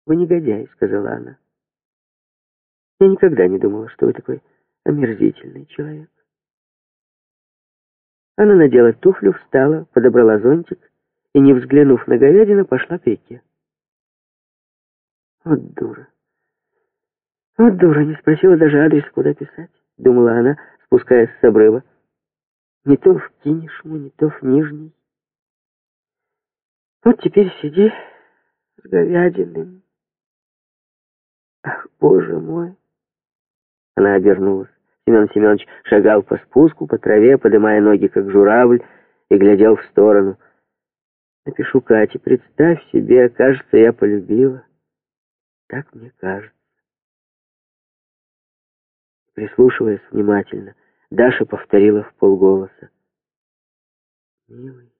«Вы негодяй», — сказала она. «Я никогда не думала, что вы такой омерзительный человек». Она надела туфлю, встала, подобрала зонтик и, не взглянув на говядину, пошла к реке. «Вот дура! Вот дура! Не спросила даже адрес, куда писать», — думала она, спускаясь с обрыва. «Не то в Кинешму, не то в Нижний. Вот теперь сиди с говядиной. Ах, Боже мой!» Она обернулась. Семен Семенович шагал по спуску, по траве, подымая ноги, как журавль, и глядел в сторону. «Напишу Кате, представь себе, кажется, я полюбила. Так мне кажется». Прислушиваясь внимательно, Даша повторила вполголоса: «Милый,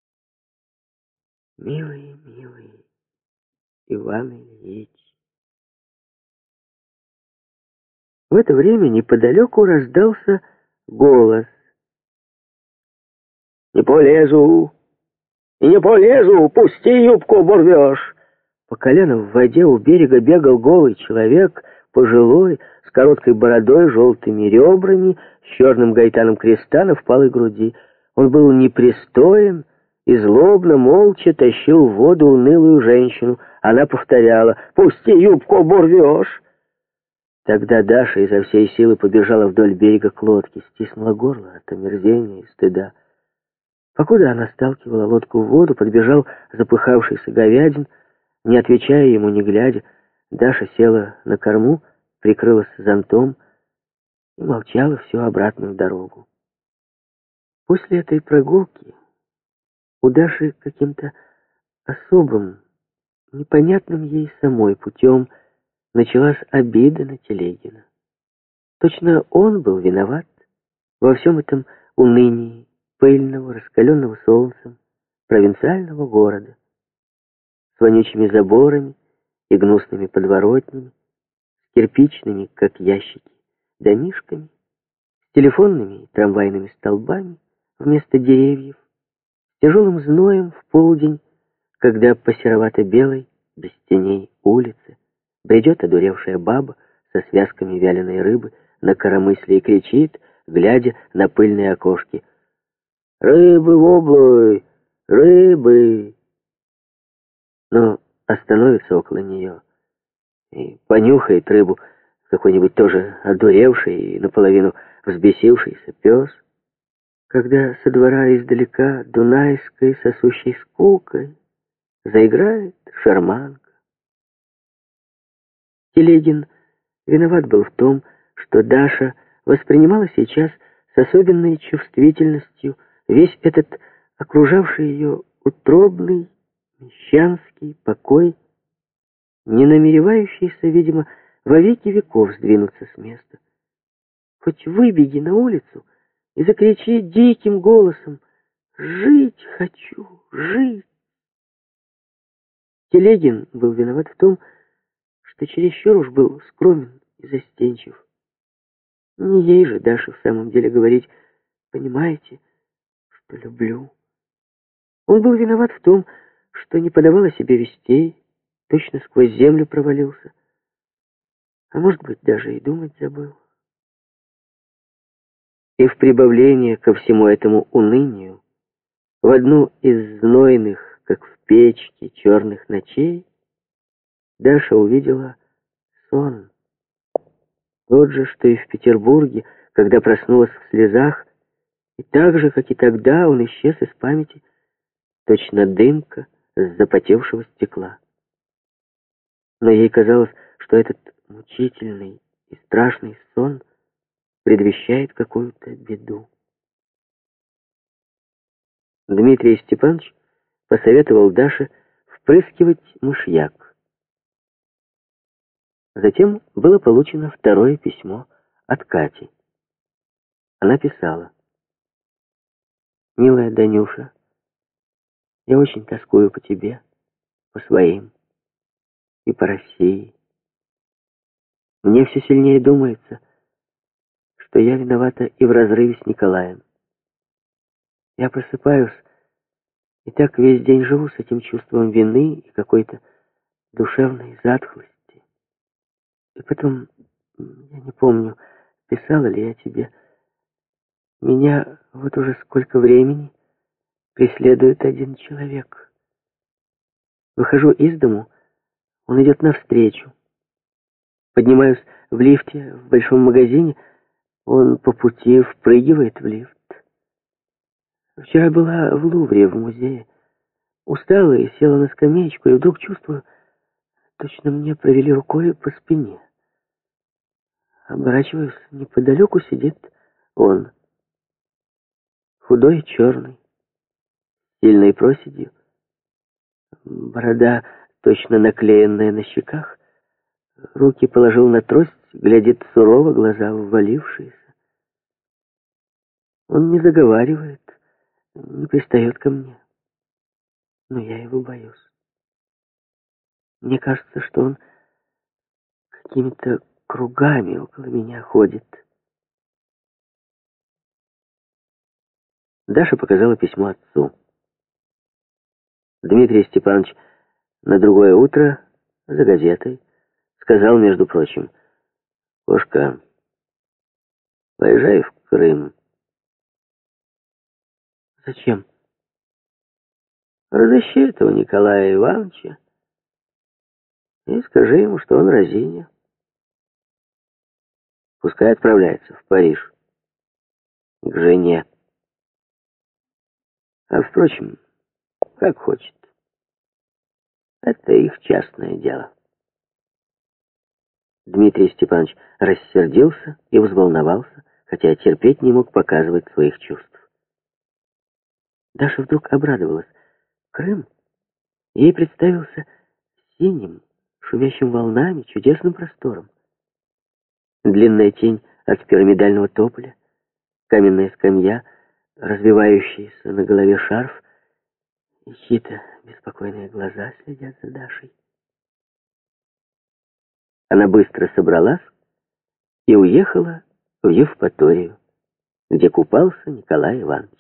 милый, милый Иван Ильич». В это время неподалеку раздался голос. «Не полезу! И не полезу! Пусти, юбку оборвешь!» По колено в воде у берега бегал голый человек, пожилой, с короткой бородой, желтыми ребрами, с черным гайтаном креста на впалой груди. Он был непристоен и злобно, молча тащил в воду унылую женщину. Она повторяла: «Пусти, юбку оборвешь!» Тогда Даша изо всей силы побежала вдоль берега к лодке, стиснула горло от омерзения и стыда. Покуда она сталкивала лодку в воду, подбежал запыхавшийся Говядин. Не отвечая ему, не глядя, Даша села на корму, прикрылась зонтом и молчала всю обратную дорогу. После этой прогулки у Даши каким-то особым, непонятным ей самой путем началась обида на Телегина. Точно он был виноват во всем этом унынии пыльного, раскаленного солнцем провинциального города, с вонючими заборами и гнусными подворотнями, с кирпичными, как ящики, домишками, с телефонными и трамвайными столбами вместо деревьев, с тяжелым зноем в полдень, когда по серовато-белой, без теней улице бредет одуревшая баба со связками вяленой рыбы на коромысле и кричит, глядя на пыльные окошки: «Рыбы, воблой! Рыбы!» Но остановится около нее и понюхает рыбу какой-нибудь тоже одуревший и наполовину взбесившийся пес, когда со двора издалека дунайской сосущей скукой заиграет шарманка. Телегин виноват был в том, что Даша воспринимала сейчас с особенной чувствительностью весь этот окружавший ее утробный мещанский покой, не намеревающийся, видимо, во веки веков сдвинуться с места. Хоть выбеги на улицу и закричи диким голосом: «Жить хочу, жить!» Телегин был виноват в том, что чересчур уж был скромен и застенчив. Не ей же, Даше, в самом деле говорить: «Понимаете, что люблю». Он был виноват в том, что не подавал о себе вестей, точно сквозь землю провалился. А может быть, даже и думать забыл. И в прибавление ко всему этому унынию, в одну из знойных, как в печке, черных ночей, Даша увидела сон. Тот же, что и в Петербурге, когда проснулась в слезах, и так же, как и тогда, он исчез из памяти, точно дымка с запотевшего стекла. Но ей казалось, что этот мучительный и страшный сон предвещает какую-то беду. Дмитрий Степанович посоветовал Даше впрыскивать мышьяк. Затем было получено второе письмо от Кати. Она писала: «Милая Данюша, я очень тоскую по тебе, по своим и по России. Мне все сильнее думается, что я виновата и в разрыве с Николаем. Я просыпаюсь и так весь день живу с этим чувством вины и какой-то душевной затхлости. И потом, я не помню, писала ли я тебе, меня вот уже сколько времени преследует один человек. Выхожу из дому, он идет навстречу. Поднимаюсь в лифте в большом магазине, он по пути впрыгивает в лифт. Вчера была в Лувре, в музее. Устала и села на скамеечку, и вдруг чувствую, точно мне провели рукой по спине. Оборачиваюсь, неподалеку сидит он. Худой, черный, сильной проседью. Борода точно наклеенная на щеках. Руки положил на трость, глядит сурово, глаза ввалившиеся. Он не заговаривает, не пристает ко мне. Но я его боюсь. Мне кажется, что он какими-то кругами около меня ходит. Даша показала письмо отцу. Дмитрий Степанович на другое утро за газетой сказал, между прочим: «Кошка, поезжай в Крым». «Зачем?» «Разыщи этого Николая Ивановича и скажи ему, что он разиня. Пускай отправляется в Париж к жене. А, впрочем, как хочет. Это их частное дело». Дмитрий Степанович рассердился и взволновался, хотя терпеть не мог показывать своих чувств. Даша вдруг обрадовалась. Крым ей представился синим, шумящим волнами, чудесным простором. Длинная тень от пирамидального тополя, каменная скамья, развивающийся на голове шарф, и чьи-то беспокойные глаза следят за Дашей. Она быстро собралась и уехала в Евпаторию, где купался Николай Иванович.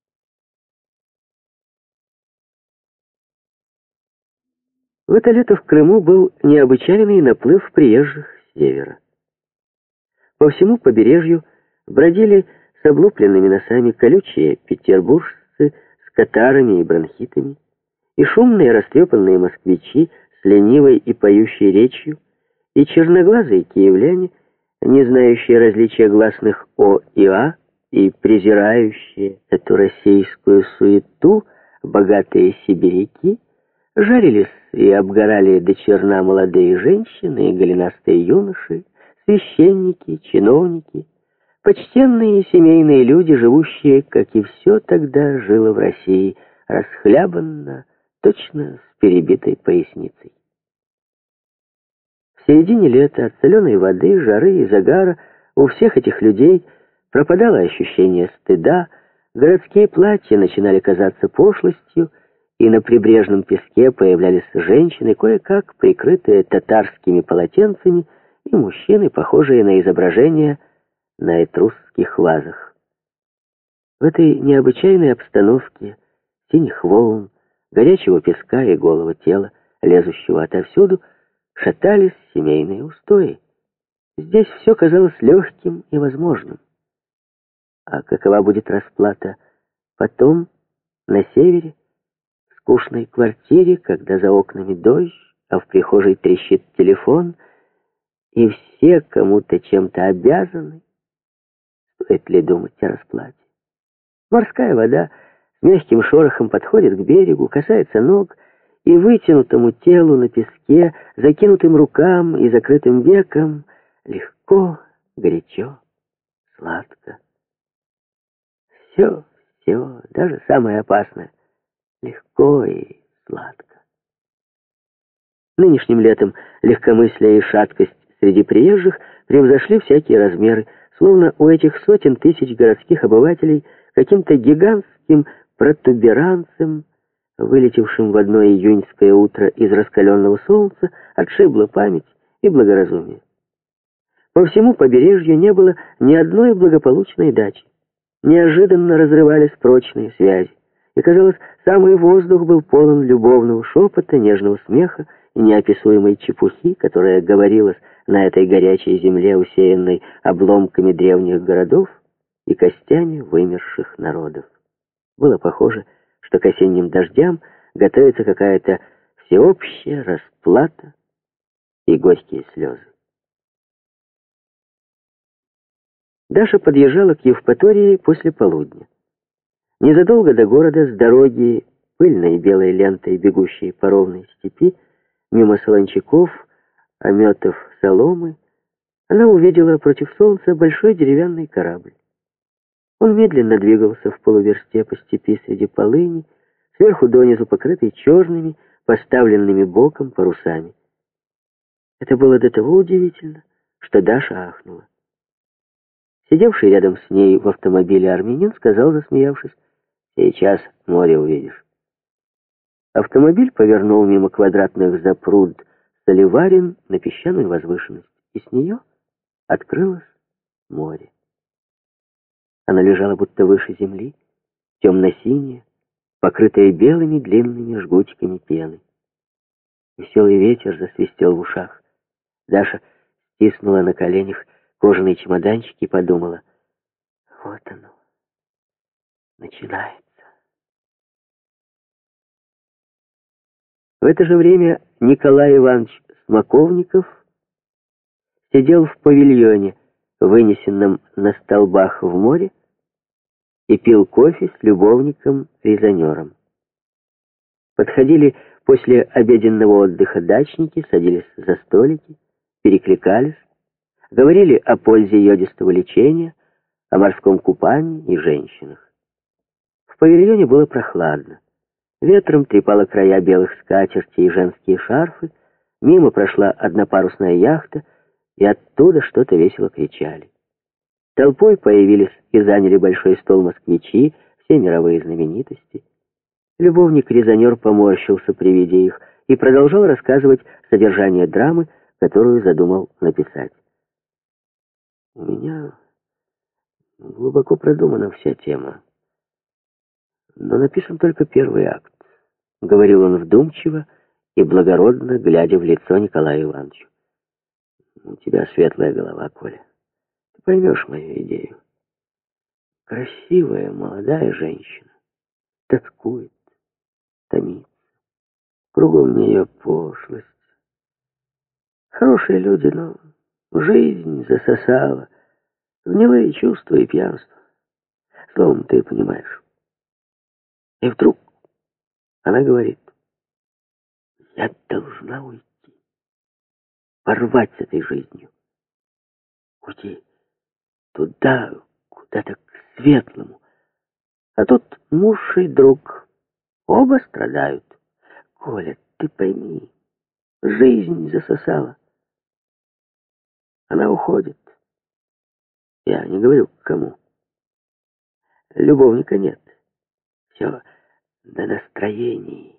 В это лето в Крыму был необычайный наплыв приезжих с севера. По всему побережью бродили с облупленными носами колючие петербуржцы с катарами и бронхитами, и шумные растрепанные москвичи с ленивой и поющей речью, и черноглазые киевляне, не знающие различия гласных «о» и «а», и презирающие эту российскую суету, богатые сибиряки, жарились и обгорали до черна молодые женщины и голенастые юноши, священники, чиновники, почтенные семейные люди, живущие, как и все тогда жило в России, расхлябанно, точно с перебитой поясницей. В середине лета от соленой воды, жары и загара у всех этих людей пропадало ощущение стыда, городские платья начинали казаться пошлостью, и на прибрежном песке появлялись женщины, кое-как прикрытые татарскими полотенцами, и мужчины, похожие на изображения на этрусских вазах. В этой необычайной обстановке синих волн, горячего песка и голого тела, лезущего отовсюду, шатались семейные устои. Здесь все казалось легким и возможным. А какова будет расплата потом, на севере, в скучной квартире, когда за окнами дождь, а в прихожей трещит телефон, и все кому-то чем-то обязаны? Стоит ли думать о расплате? Морская вода с мягким шорохом подходит к берегу, касается ног, и вытянутому телу на песке, закинутым рукам и закрытым веком легко, горячо, сладко. Все, даже самое опасное, легко и сладко. Нынешним летом легкомыслие и шаткость среди приезжих превзошли всякие размеры, словно у этих сотен тысяч городских обывателей каким-то гигантским протуберанцем, вылетевшим в одно июньское утро из раскаленного солнца, отшибла память и благоразумие. По всему побережью не было ни одной благополучной дачи. Неожиданно разрывались прочные связи, и, казалось, самый воздух был полон любовного шепота, нежного смеха неописуемой чепухи, которая говорилась на этой горячей земле, усеянной обломками древних городов и костями вымерших народов. Было похоже, что к осенним дождям готовится какая-то всеобщая расплата и горькие слезы. Даша подъезжала к Евпатории после полудня. Незадолго до города с дороги, пыльной белой лентой, бегущей по ровной степи, мимо солончаков, ометов соломы, она увидела против солнца большой деревянный корабль. Он медленно двигался в полуверсте по степи среди полыни, сверху донизу покрытый черными, поставленными боком парусами. Это было до того удивительно, что Даша ахнула. Сидевший рядом с ней в автомобиле армянин сказал, засмеявшись: «Сейчас море увидишь». Автомобиль повернул мимо квадратных запруд Соливарин на песчаную возвышенность, и с нее открылось море. Оно лежало будто выше земли, темно-синее, покрытое белыми длинными жгутиками пены. Веселый ветер засвистел в ушах. Даша стиснула на коленях кожаный чемоданчик и подумала: вот оно, начинается. В это же время Николай Иванович Смоковников сидел в павильоне, вынесенном на столбах в море, и пил кофе с любовником-резонером. Подходили после обеденного отдыха дачники, садились за столики, перекликались, говорили о пользе йодистого лечения, о морском купании и женщинах. В павильоне было прохладно. Ветром трепало края белых скатертей и женские шарфы, мимо прошла однопарусная яхта, и оттуда что-то весело кричали. Толпой появились и заняли большой стол москвичи, все мировые знаменитости. Любовник-резонер поморщился при виде их и продолжал рассказывать содержание драмы, которую задумал написать. «У меня глубоко продумана вся тема, но написан только первый акт», — говорил он вдумчиво и благородно, глядя в лицо Николаю Ивановичу. «У тебя светлая голова, Коля. Ты поймешь мою идею. Красивая молодая женщина тоскует, томится. Кругом нее пошлость. Хорошие люди, но жизнь засосала. Гнилые чувства и пьянство. Словом, ты понимаешь. И вдруг она говорит: я должна уйти. Порвать с этой жизнью. Уйти туда, куда-то к светлому. А тут муж и друг. Оба страдают. Коля, ты пойми, жизнь засосала. Она уходит. Я не говорю, к кому. Любовника нет. Все на настроении.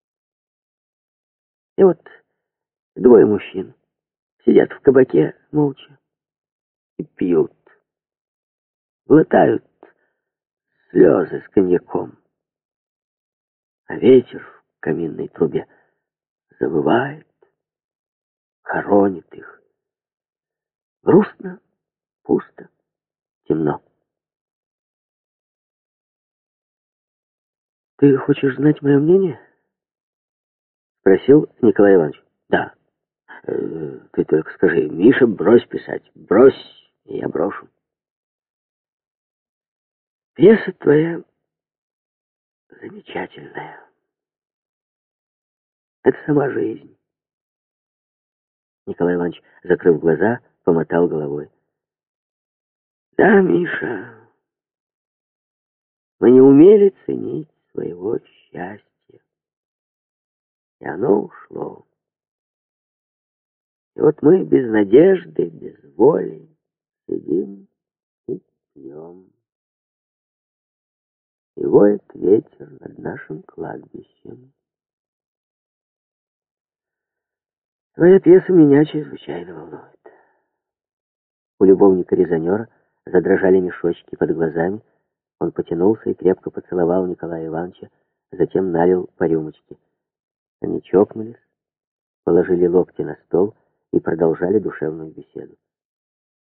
И вот двое мужчин сидят в кабаке молча и пьют. Глотают слезы с коньяком. А ветер в каминной трубе завывает, хоронит их. Грустно, пусто, темно. «Ты хочешь знать мое мнение?» — спросил Николай Иванович. «Да. Ты только скажи: Миша, брось писать. Брось, и я брошу. Пьеса твоя замечательная. Это сама жизнь». Николай Иванович, закрыв глаза, помотал головой. «Да, Миша, мы не умели ценить своего счастья, и оно ушло. И вот мы без надежды, без воли сидим и пьем. И воет ветер над нашим кладбищем. Твоя пьеса меня чрезвычайно волнует». У любовника-резонера задрожали мешочки под глазами. Он потянулся и крепко поцеловал Николая Ивановича, затем налил по рюмочке. Они чокнулись, положили локти на стол и продолжали душевную беседу.